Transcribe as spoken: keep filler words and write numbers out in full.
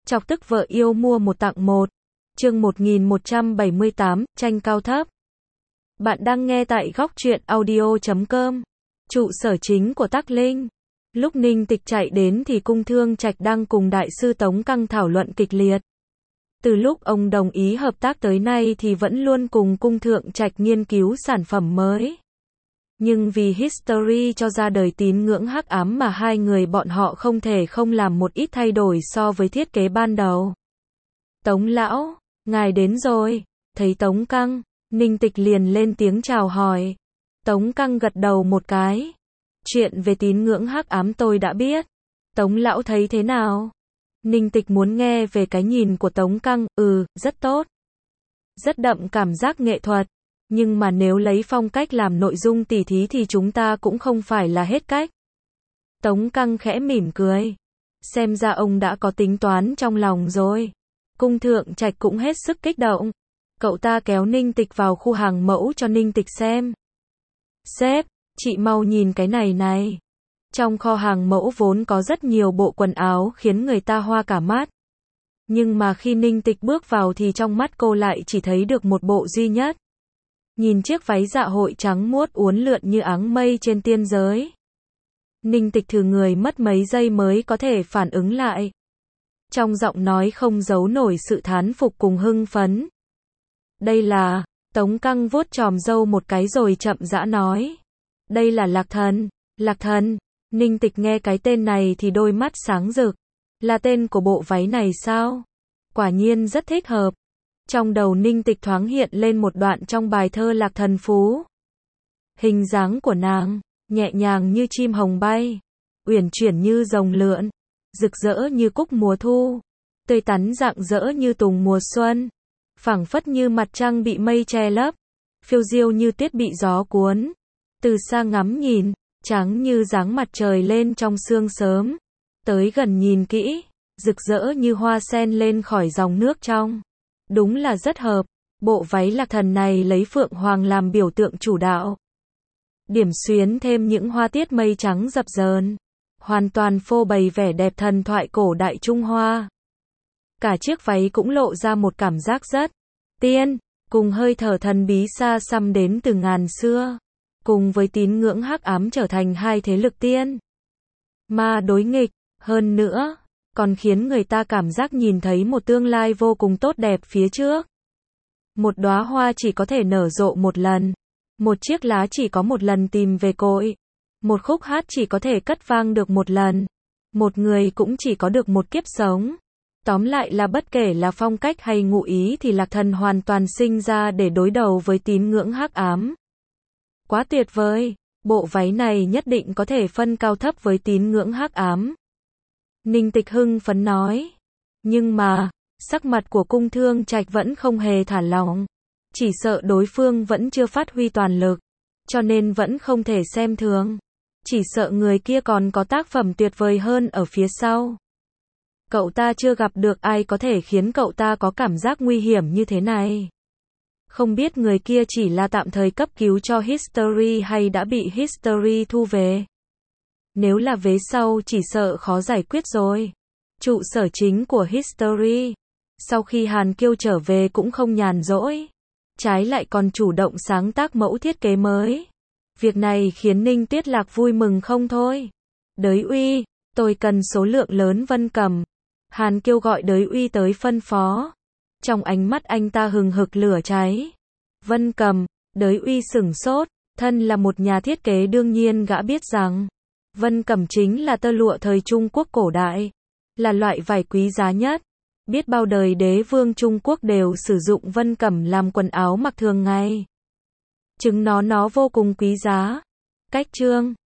Chọc tức vợ yêu mua một tặng một. Chương một nghìn một trăm bảy mươi tám, tranh cao thấp. Bạn đang nghe tại góc truyện audio chấm com. Trụ sở chính của Tắc Linh. Lúc Ninh Tịch chạy đến thì Cung Thương Trạch đang cùng đại sư Tống Căng thảo luận kịch liệt. Từ lúc ông đồng ý hợp tác tới nay thì vẫn luôn cùng Cung Thượng Trạch nghiên cứu sản phẩm mới. Nhưng vì History cho ra đời tín ngưỡng hắc ám mà hai người bọn họ không thể không làm một ít thay đổi so với thiết kế ban đầu. Tống lão, ngài đến rồi. Thấy Tống Căng, Ninh Tịch liền lên tiếng chào hỏi. Tống Căng gật đầu một cái. Chuyện về tín ngưỡng hắc ám tôi đã biết. Tống lão thấy thế nào? Ninh Tịch muốn nghe về cái nhìn của Tống Căng. Ừ, rất tốt. Rất đậm cảm giác nghệ thuật. Nhưng mà nếu lấy phong cách làm nội dung tỉ thí thì chúng ta cũng không phải là hết cách. Tống Căng khẽ mỉm cười. Xem ra ông đã có tính toán trong lòng rồi. Cung Thượng Trạch cũng hết sức kích động. Cậu ta kéo Ninh Tịch vào khu hàng mẫu cho Ninh Tịch xem. Sếp, chị mau nhìn cái này này. Trong kho hàng mẫu vốn có rất nhiều bộ quần áo khiến người ta hoa cả mắt. Nhưng mà khi Ninh Tịch bước vào thì trong mắt cô lại chỉ thấy được một bộ duy nhất. Nhìn chiếc váy dạ hội trắng muốt uốn lượn như áng mây trên tiên giới. Ninh Tịch thử người mất mấy giây mới có thể phản ứng lại. Trong giọng nói không giấu nổi sự thán phục cùng hưng phấn. Đây là, Tống Căng vuốt chòm râu một cái rồi chậm rãi nói. Đây là Lạc Thần, Lạc Thần. Ninh Tịch nghe cái tên này thì đôi mắt sáng rực. Là tên của bộ váy này sao? Quả nhiên rất thích hợp. Trong đầu Ninh Tịch thoáng hiện lên một đoạn trong bài thơ Lạc Thần Phú. Hình dáng của nàng, nhẹ nhàng như chim hồng bay, uyển chuyển như rồng lượn, rực rỡ như cúc mùa thu, tươi tắn rạng rỡ như tùng mùa xuân, phảng phất như mặt trăng bị mây che lấp, phiêu diêu như tuyết bị gió cuốn. Từ xa ngắm nhìn, trắng như dáng mặt trời lên trong sương sớm, tới gần nhìn kỹ, rực rỡ như hoa sen lên khỏi dòng nước trong. Đúng là rất hợp, bộ váy Lạc Thần này lấy phượng hoàng làm biểu tượng chủ đạo. Điểm xuyến thêm những hoa tiết mây trắng dập dờn, hoàn toàn phô bày vẻ đẹp thần thoại cổ đại Trung Hoa. Cả chiếc váy cũng lộ ra một cảm giác rất tiên, cùng hơi thở thần bí xa xăm đến từ ngàn xưa, cùng với tín ngưỡng hắc ám trở thành hai thế lực tiên ma đối nghịch, hơn nữa còn khiến người ta cảm giác nhìn thấy một tương lai vô cùng tốt đẹp phía trước. Một đóa hoa chỉ có thể nở rộ một lần, một chiếc lá chỉ có một lần tìm về cội, một khúc hát chỉ có thể cất vang được một lần, một người cũng chỉ có được một kiếp sống. Tóm lại là bất kể là phong cách hay ngụ ý thì Lạc Thần hoàn toàn sinh ra để đối đầu với tín ngưỡng hắc ám. Quá tuyệt vời, bộ váy này nhất định có thể phân cao thấp với tín ngưỡng hắc ám. Ninh Tịch hưng phấn nói. Nhưng mà, sắc mặt của Cung Thương Trạch vẫn không hề thả lỏng. Chỉ sợ đối phương vẫn chưa phát huy toàn lực, cho nên vẫn không thể xem thường. Chỉ sợ người kia còn có tác phẩm tuyệt vời hơn ở phía sau. Cậu ta chưa gặp được ai có thể khiến cậu ta có cảm giác nguy hiểm như thế này. Không biết người kia chỉ là tạm thời cấp cứu cho History hay đã bị History thu về. Nếu là vế sau chỉ sợ khó giải quyết rồi. Trụ sở chính của History, sau khi Hàn Kiêu trở về cũng không nhàn rỗi. Trái lại còn chủ động sáng tác mẫu thiết kế mới. Việc này khiến Ninh Tuyết Lạc vui mừng không thôi. Đới Uy, tôi cần số lượng lớn vân cầm. Hàn Kiêu gọi Đới Uy tới phân phó. Trong ánh mắt anh ta hừng hực lửa cháy. Vân cầm, Đới Uy sửng sốt. Thân là một nhà thiết kế đương nhiên gã biết rằng vân cẩm chính là tơ lụa thời Trung Quốc cổ đại, là loại vải quý giá nhất. Biết bao đời đế vương Trung Quốc đều sử dụng vân cẩm làm quần áo mặc thường ngày. Chứng nó nó vô cùng quý giá. Cách chương